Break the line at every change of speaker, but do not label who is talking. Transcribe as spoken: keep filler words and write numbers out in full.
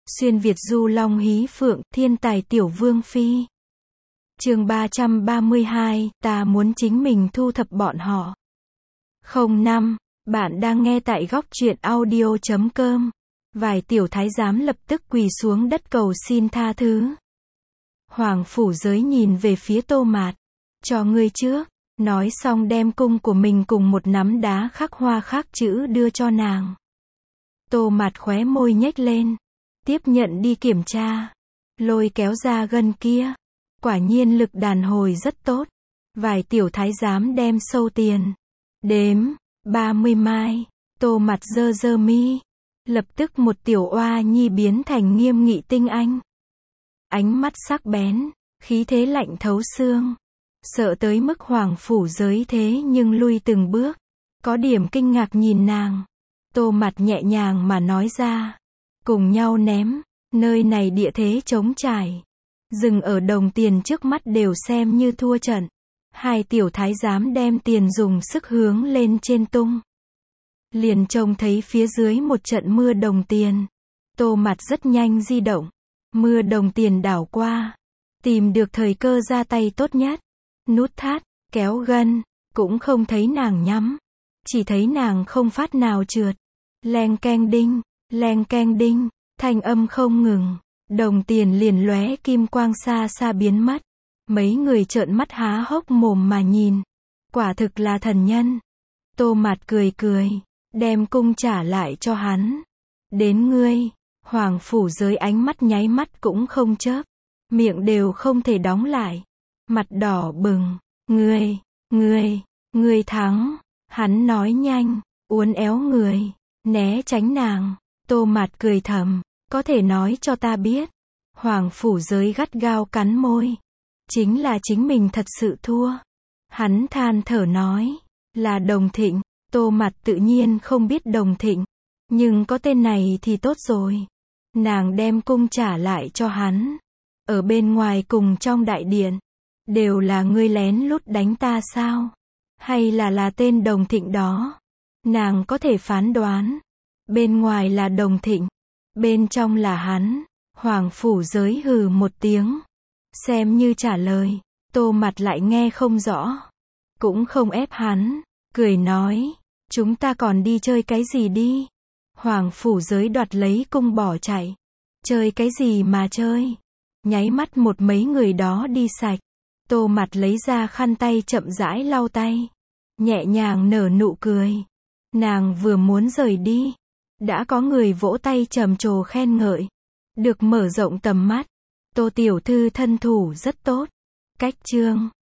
Xuyên Việt du long hí phượng, thiên tài tiểu vương phi. Chương ba trăm ba mươi hai, ta muốn chính mình thu thập bọn họ. không năm, bạn đang nghe tại góc truyện audio chấm com. Vài tiểu thái giám lập tức quỳ xuống đất cầu xin tha thứ. Hoàng phủ giới nhìn về phía Tô Mạt. Cho ngươi trước. Nói xong đem cung của mình cùng một nắm đá khắc hoa khắc chữ đưa cho nàng. Tô Mạt khóe môi nhếch lên. Tiếp nhận đi kiểm tra. Lôi kéo ra gân kia. Quả nhiên lực đàn hồi rất tốt. Vài tiểu thái giám đem sâu tiền. Đếm, ba mươi mai. Tô Mạt giơ giơ mi. Lập tức một tiểu oa nhi biến thành nghiêm nghị tinh anh. Ánh mắt sắc bén, khí thế lạnh thấu xương. Sợ tới mức hoàng phủ giới thế nhưng lui từng bước. Có điểm kinh ngạc nhìn nàng. Tô Mạt nhẹ nhàng mà nói ra. Cùng nhau ném, nơi này địa thế trống trải. Dừng ở đồng tiền trước mắt đều xem như thua trận. Hai tiểu thái giám đem tiền dùng sức hướng lên trên tung. Liền trông thấy phía dưới một trận mưa đồng tiền. Tô Mạt rất nhanh di động. Mưa đồng tiền đảo qua. Tìm được thời cơ ra tay tốt nhất. Nút thắt, kéo gân, cũng không thấy nàng nhắm. Chỉ thấy nàng không phát nào trượt. Leng keng đinh, leng keng đinh, thanh âm không ngừng. Đồng tiền liền lóe kim quang xa xa biến mất. Mấy người trợn mắt há hốc mồm mà nhìn. Quả thực là thần nhân. Tô Mạt cười cười, đem cung trả lại cho hắn. Đến ngươi, hoàng phủ giới ánh mắt nháy mắt cũng không chớp. Miệng đều không thể đóng lại. Mặt đỏ bừng, ngươi, ngươi, ngươi thắng. Hắn nói nhanh, uốn éo người, né tránh nàng. Tô Mạt cười thầm, có thể nói cho ta biết. Hoàng phủ giới gắt gao cắn môi. Chính là chính mình thật sự thua. Hắn than thở nói, là Đồng Thịnh. Tô Mạt tự nhiên không biết Đồng Thịnh. Nhưng có tên này thì tốt rồi. Nàng đem cung trả lại cho hắn. Ở bên ngoài cùng trong đại điện. Đều là ngươi lén lút đánh ta sao? Hay là là tên Đồng Thịnh đó? Nàng có thể phán đoán. Bên ngoài là Đồng Thịnh. Bên trong là hắn. Hoàng phủ giới hừ một tiếng. Xem như trả lời. Tô Mạt lại nghe không rõ. Cũng không ép hắn. Cười nói. Chúng ta còn đi chơi cái gì đi? Hoàng phủ giới đoạt lấy cung bỏ chạy. Chơi cái gì mà chơi? Nháy mắt một mấy người đó đi sạch. Tô Mạt lấy ra khăn tay chậm rãi lau tay. Nhẹ nhàng nở nụ cười. Nàng vừa muốn rời đi. Đã có người vỗ tay trầm trồ khen ngợi. Được mở rộng tầm mắt. Tô tiểu thư thân thủ rất tốt. Cách chương.